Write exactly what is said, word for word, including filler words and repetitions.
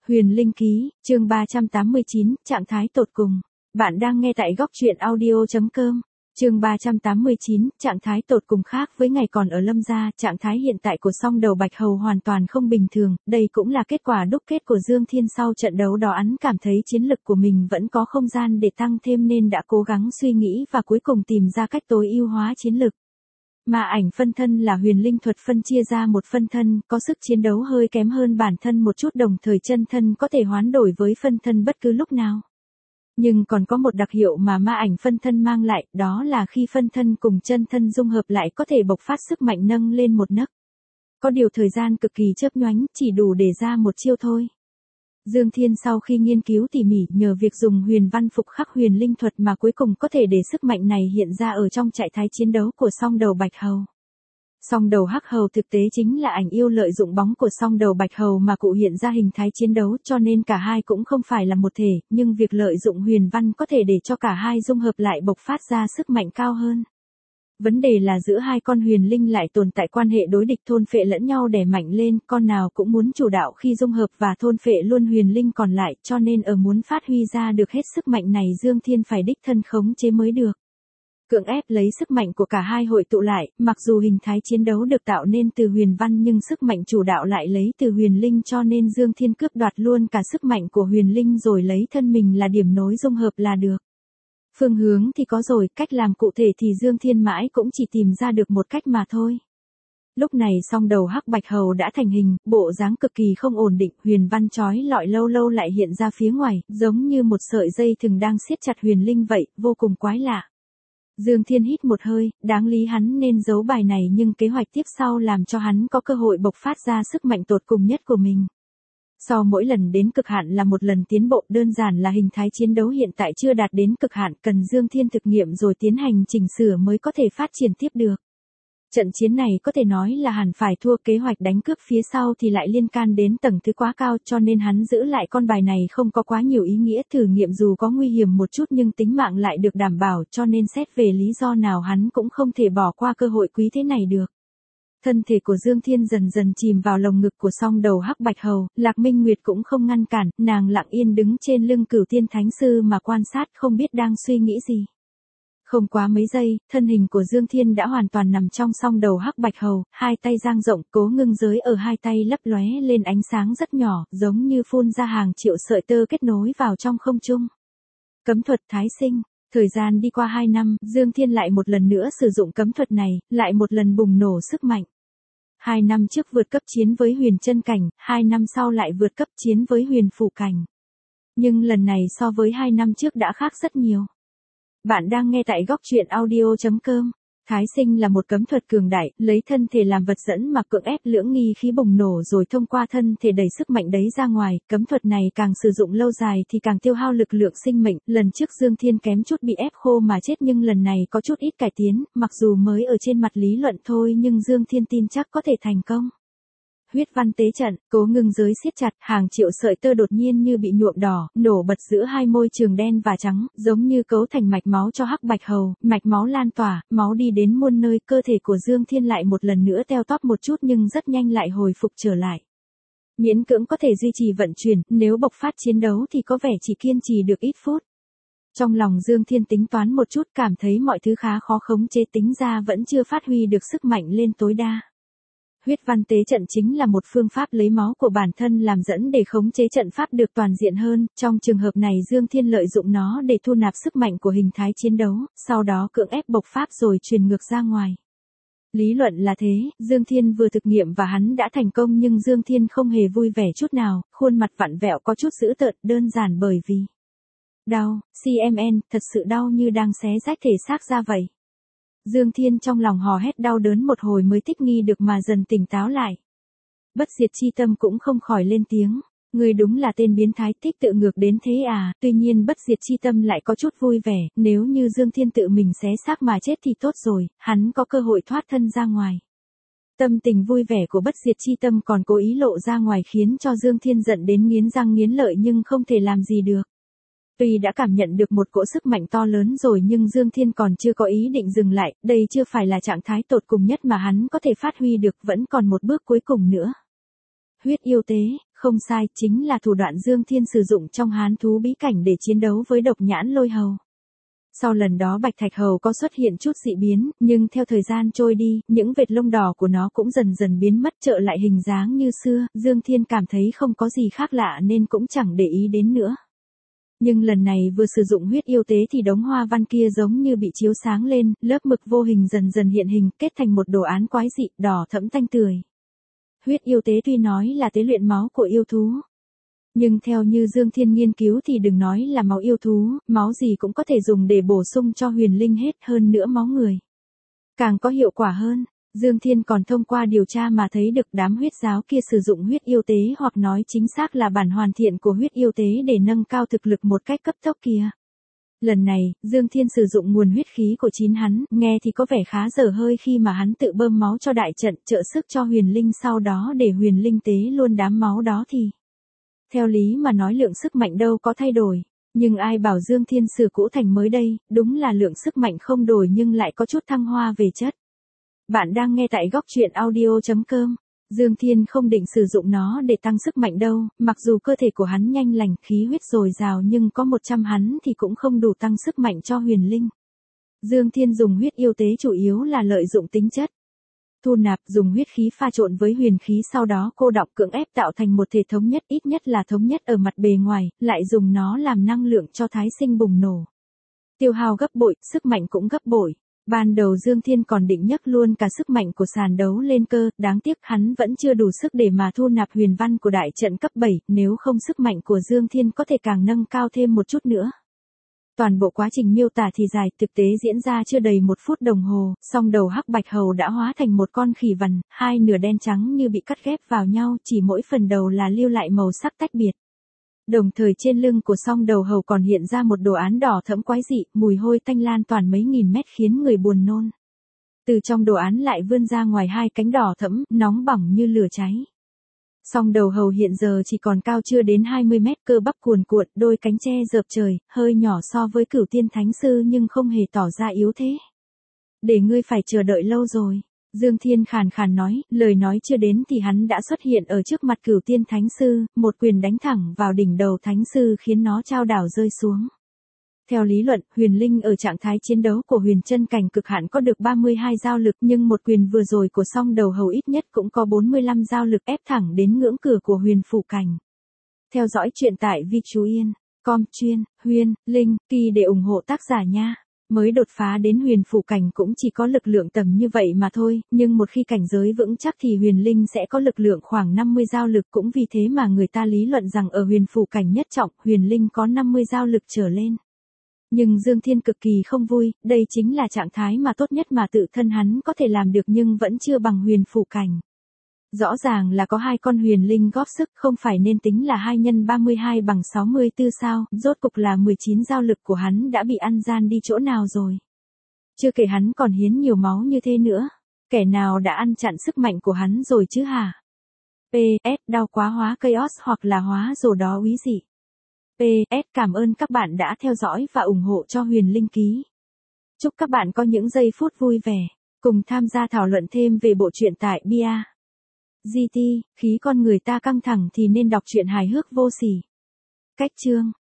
Huyền Linh Ký, chương ba trăm tám mươi chín, trạng thái tột cùng. Bạn đang nghe tại góc truyện audio chấm com. Chương ba trăm tám mươi chín, trạng thái tột cùng khác với ngày còn ở Lâm gia, trạng thái hiện tại của Song Đầu Bạch Hầu hoàn toàn không bình thường, đây cũng là kết quả đúc kết của Dương Thiên sau trận đấu đó. Hắn cảm thấy chiến lực của mình vẫn có không gian để tăng thêm nên đã cố gắng suy nghĩ và cuối cùng tìm ra cách tối ưu hóa chiến lực. Ma ảnh phân thân là huyền linh thuật phân chia ra một phân thân, có sức chiến đấu hơi kém hơn bản thân một chút, đồng thời chân thân có thể hoán đổi với phân thân bất cứ lúc nào. Nhưng còn có một đặc hiệu mà ma ảnh phân thân mang lại, đó là khi phân thân cùng chân thân dung hợp lại có thể bộc phát sức mạnh nâng lên một nấc. Có điều thời gian cực kỳ chớp nhoánh, chỉ đủ để ra một chiêu thôi. Dương Thiên sau khi nghiên cứu tỉ mỉ, nhờ việc dùng huyền văn phục khắc huyền linh thuật mà cuối cùng có thể để sức mạnh này hiện ra ở trong trạng thái chiến đấu của Song Đầu Bạch Hầu. Song Đầu Hắc Hầu thực tế chính là ảnh yêu lợi dụng bóng của Song Đầu Bạch Hầu mà cụ hiện ra hình thái chiến đấu, cho nên cả hai cũng không phải là một thể, nhưng việc lợi dụng huyền văn có thể để cho cả hai dung hợp lại bộc phát ra sức mạnh cao hơn. Vấn đề là giữa hai con huyền linh lại tồn tại quan hệ đối địch, thôn phệ lẫn nhau đè mạnh lên, con nào cũng muốn chủ đạo khi dung hợp và thôn phệ luôn huyền linh còn lại, cho nên ở muốn phát huy ra được hết sức mạnh này Dương Thiên phải đích thân khống chế mới được. Cưỡng ép lấy sức mạnh của cả hai hội tụ lại, mặc dù hình thái chiến đấu được tạo nên từ huyền văn nhưng sức mạnh chủ đạo lại lấy từ huyền linh, cho nên Dương Thiên cướp đoạt luôn cả sức mạnh của huyền linh rồi lấy thân mình là điểm nối dung hợp là được. Phương hướng thì có rồi, cách làm cụ thể thì Dương Thiên mãi cũng chỉ tìm ra được một cách mà thôi. Lúc này Song Đầu Hắc Bạch Hầu đã thành hình, bộ dáng cực kỳ không ổn định, huyền văn chói lọi lâu lâu lại hiện ra phía ngoài, giống như một sợi dây thừng đang siết chặt huyền linh vậy, vô cùng quái lạ. Dương Thiên hít một hơi, đáng lý hắn nên giấu bài này nhưng kế hoạch tiếp sau làm cho hắn có cơ hội bộc phát ra sức mạnh tột cùng nhất của mình. Sau mỗi lần đến cực hạn là một lần tiến bộ, đơn giản là hình thái chiến đấu hiện tại chưa đạt đến cực hạn, cần Dương Thiên thực nghiệm rồi tiến hành chỉnh sửa mới có thể phát triển tiếp được. Trận chiến này có thể nói là hẳn phải thua, kế hoạch đánh cướp phía sau thì lại liên can đến tầng thứ quá cao, cho nên hắn giữ lại con bài này không có quá nhiều ý nghĩa, thử nghiệm dù có nguy hiểm một chút nhưng tính mạng lại được đảm bảo, cho nên xét về lý do nào hắn cũng không thể bỏ qua cơ hội quý thế này được. Thân thể của Dương Thiên dần dần chìm vào lồng ngực của Song Đầu Hắc Bạch Hầu, Lạc Minh Nguyệt cũng không ngăn cản, nàng lặng yên đứng trên lưng Cửu Tiên Thánh Sư mà quan sát, không biết đang suy nghĩ gì. Không quá mấy giây, thân hình của Dương Thiên đã hoàn toàn nằm trong Song Đầu Hắc Bạch Hầu, hai tay dang rộng, cố ngưng giới ở hai tay lấp lóe lên ánh sáng rất nhỏ, giống như phun ra hàng triệu sợi tơ kết nối vào trong không trung. Cấm thuật Thái Sinh. Thời gian đi qua hai năm, Dương Thiên lại một lần nữa sử dụng cấm thuật này, lại một lần bùng nổ sức mạnh. Hai năm trước vượt cấp chiến với huyền chân cảnh, hai năm sau lại vượt cấp chiến với huyền phủ cảnh. Nhưng lần này so với hai năm trước đã khác rất nhiều. Bạn đang nghe tại góc truyện audio chấm com. Thái Sinh là một cấm thuật cường đại, lấy thân thể làm vật dẫn mà cưỡng ép lưỡng nghi khí bùng nổ rồi thông qua thân thể đẩy sức mạnh đấy ra ngoài. Cấm thuật này càng sử dụng lâu dài thì càng tiêu hao lực lượng sinh mệnh. Lần trước Dương Thiên kém chút bị ép khô mà chết, nhưng lần này có chút ít cải tiến, mặc dù mới ở trên mặt lý luận thôi nhưng Dương Thiên tin chắc có thể thành công. Huyết văn tế trận, cố ngưng giới siết chặt, hàng triệu sợi tơ đột nhiên như bị nhuộm đỏ, nổ bật giữa hai môi trường đen và trắng, giống như cấu thành mạch máu cho Hắc Bạch Hầu, mạch máu lan tỏa, máu đi đến muôn nơi, cơ thể của Dương Thiên lại một lần nữa teo tóp một chút nhưng rất nhanh lại hồi phục trở lại. Miễn cưỡng có thể duy trì vận chuyển, nếu bộc phát chiến đấu thì có vẻ chỉ kiên trì được ít phút. Trong lòng Dương Thiên tính toán một chút, cảm thấy mọi thứ khá khó khống chế, tính ra vẫn chưa phát huy được sức mạnh lên tối đa. Huyết văn tế trận chính là một phương pháp lấy máu của bản thân làm dẫn để khống chế trận pháp được toàn diện hơn, trong trường hợp này Dương Thiên lợi dụng nó để thu nạp sức mạnh của hình thái chiến đấu, sau đó cưỡng ép bộc phát rồi truyền ngược ra ngoài. Lý luận là thế, Dương Thiên vừa thực nghiệm và hắn đã thành công, nhưng Dương Thiên không hề vui vẻ chút nào, khuôn mặt vặn vẹo có chút dữ tợn, đơn giản bởi vì đau, xê em en, thật sự đau như đang xé rách thể xác ra vậy. Dương Thiên trong lòng hò hét đau đớn một hồi mới thích nghi được mà dần tỉnh táo lại. Bất diệt chi tâm cũng không khỏi lên tiếng, ngươi đúng là tên biến thái, thích tự ngược đến thế à, tuy nhiên bất diệt chi tâm lại có chút vui vẻ, nếu như Dương Thiên tự mình xé xác mà chết thì tốt rồi, hắn có cơ hội thoát thân ra ngoài. Tâm tình vui vẻ của bất diệt chi tâm còn cố ý lộ ra ngoài khiến cho Dương Thiên giận đến nghiến răng nghiến lợi nhưng không thể làm gì được. Tuy đã cảm nhận được một cỗ sức mạnh to lớn rồi nhưng Dương Thiên còn chưa có ý định dừng lại, đây chưa phải là trạng thái tột cùng nhất mà hắn có thể phát huy được, vẫn còn một bước cuối cùng nữa. Huyết yêu tế, Không sai, chính là thủ đoạn Dương Thiên sử dụng trong Hán thú bí cảnh để chiến đấu với độc nhãn lôi hầu. Sau lần đó Bạch Thạch Hầu có xuất hiện chút dị biến, nhưng theo thời gian trôi đi, những vệt lông đỏ của nó cũng dần dần biến mất trở lại hình dáng như xưa, Dương Thiên cảm thấy không có gì khác lạ nên cũng chẳng để ý đến nữa. Nhưng lần này vừa sử dụng huyết yêu tế thì đống hoa văn kia giống như bị chiếu sáng lên, lớp mực vô hình dần dần hiện hình, kết thành một đồ án quái dị, đỏ thẫm tanh tươi. Huyết yêu tế tuy nói là tế luyện máu của yêu thú, nhưng theo như Dương Thiên nghiên cứu thì đừng nói là máu yêu thú, máu gì cũng có thể dùng để bổ sung cho huyền linh hết, hơn nữa máu người càng có hiệu quả hơn. Dương Thiên còn thông qua điều tra mà thấy được đám huyết giáo kia sử dụng huyết yêu tế, hoặc nói chính xác là bản hoàn thiện của huyết yêu tế để nâng cao thực lực một cách cấp tốc kia. Lần này, Dương Thiên sử dụng nguồn huyết khí của chính hắn, nghe thì có vẻ khá dở hơi khi mà hắn tự bơm máu cho đại trận, trợ sức cho huyền linh, sau đó để huyền linh tế luôn đám máu đó thì... Theo lý mà nói lượng sức mạnh đâu có thay đổi, nhưng ai bảo Dương Thiên sửa cũ thành mới đây, đúng là lượng sức mạnh không đổi nhưng lại có chút thăng hoa về chất. Bạn đang nghe tại góc truyện audio chấm com. Dương Thiên không định sử dụng nó để tăng sức mạnh đâu, mặc dù cơ thể của hắn nhanh lành, khí huyết dồi dào nhưng có một trăm hắn thì cũng không đủ tăng sức mạnh cho huyền linh. Dương Thiên dùng huyết yêu tế chủ yếu là lợi dụng tính chất thu nạp, dùng huyết khí pha trộn với huyền khí, sau đó cô đọng cưỡng ép tạo thành một thể thống nhất, ít nhất là thống nhất ở mặt bề ngoài, lại dùng nó làm năng lượng cho thái sinh bùng nổ. Tiêu hao gấp bội, sức mạnh cũng gấp bội. Ban đầu Dương Thiên còn định nhấc luôn cả sức mạnh của sàn đấu lên cơ, đáng tiếc hắn vẫn chưa đủ sức để mà thu nạp huyền văn của đại trận cấp bảy, nếu không sức mạnh của Dương Thiên có thể càng nâng cao thêm một chút nữa. Toàn bộ quá trình miêu tả thì dài, thực tế diễn ra chưa đầy một phút đồng hồ, song đầu hắc bạch hầu đã hóa thành một con khỉ vằn, hai nửa đen trắng như bị cắt ghép vào nhau, chỉ mỗi phần đầu là lưu lại màu sắc tách biệt. Đồng thời trên lưng của song đầu hầu còn hiện ra một đồ án đỏ thẫm quái dị, mùi hôi tanh lan toàn mấy nghìn mét khiến người buồn nôn. Từ trong đồ án lại vươn ra ngoài hai cánh đỏ thẫm, nóng bỏng như lửa cháy. Song đầu hầu hiện giờ chỉ còn cao chưa đến hai mươi mét, cơ bắp cuồn cuộn, đôi cánh che rợp trời, hơi nhỏ so với Cửu Tiên Thánh Sư nhưng không hề tỏ ra yếu thế. Để ngươi phải chờ đợi lâu rồi. Dương Thiên khàn khàn nói, lời nói chưa đến thì hắn đã xuất hiện ở trước mặt Cửu Tiên Thánh Sư, một quyền đánh thẳng vào đỉnh đầu Thánh Sư khiến nó chao đảo rơi xuống. Theo lý luận, huyền linh ở trạng thái chiến đấu của huyền chân cảnh cực hạn có được ba mươi hai giao lực, nhưng một quyền vừa rồi của song đầu hầu ít nhất cũng có bốn mươi lăm giao lực, ép thẳng đến ngưỡng cửa của huyền phủ cảnh. Theo dõi chuyện tại vi chú yên com chuyên, huyền, linh, kỳ để ủng hộ tác giả nha. Mới đột phá đến huyền phủ cảnh cũng chỉ có lực lượng tầm như vậy mà thôi, nhưng một khi cảnh giới vững chắc thì huyền linh sẽ có lực lượng khoảng năm mươi giao lực, cũng vì thế mà người ta lý luận rằng ở huyền phủ cảnh nhất trọng, huyền linh có năm mươi giao lực trở lên. Nhưng Dương Thiên cực kỳ không vui, đây chính là trạng thái mà tốt nhất mà tự thân hắn có thể làm được nhưng vẫn chưa bằng huyền phủ cảnh. Rõ ràng là có hai con huyền linh góp sức, không phải nên tính là hai nhân ba mươi hai bằng sáu mươi tư sao, rốt cục là mười chín giao lực của hắn đã bị ăn gian đi chỗ nào rồi. Chưa kể hắn còn hiến nhiều máu như thế nữa, kẻ nào đã ăn chặn sức mạnh của hắn rồi chứ hả? pê ét đau quá hóa chaos hoặc là hóa rồ đó úy dị. pê ét cảm ơn các bạn đã theo dõi và ủng hộ cho Huyền Linh Ký. Chúc các bạn có những giây phút vui vẻ, cùng tham gia thảo luận thêm về bộ truyện tại bia. giê tê, khí con người ta căng thẳng thì nên đọc truyện hài hước vô sỉ. Cách chương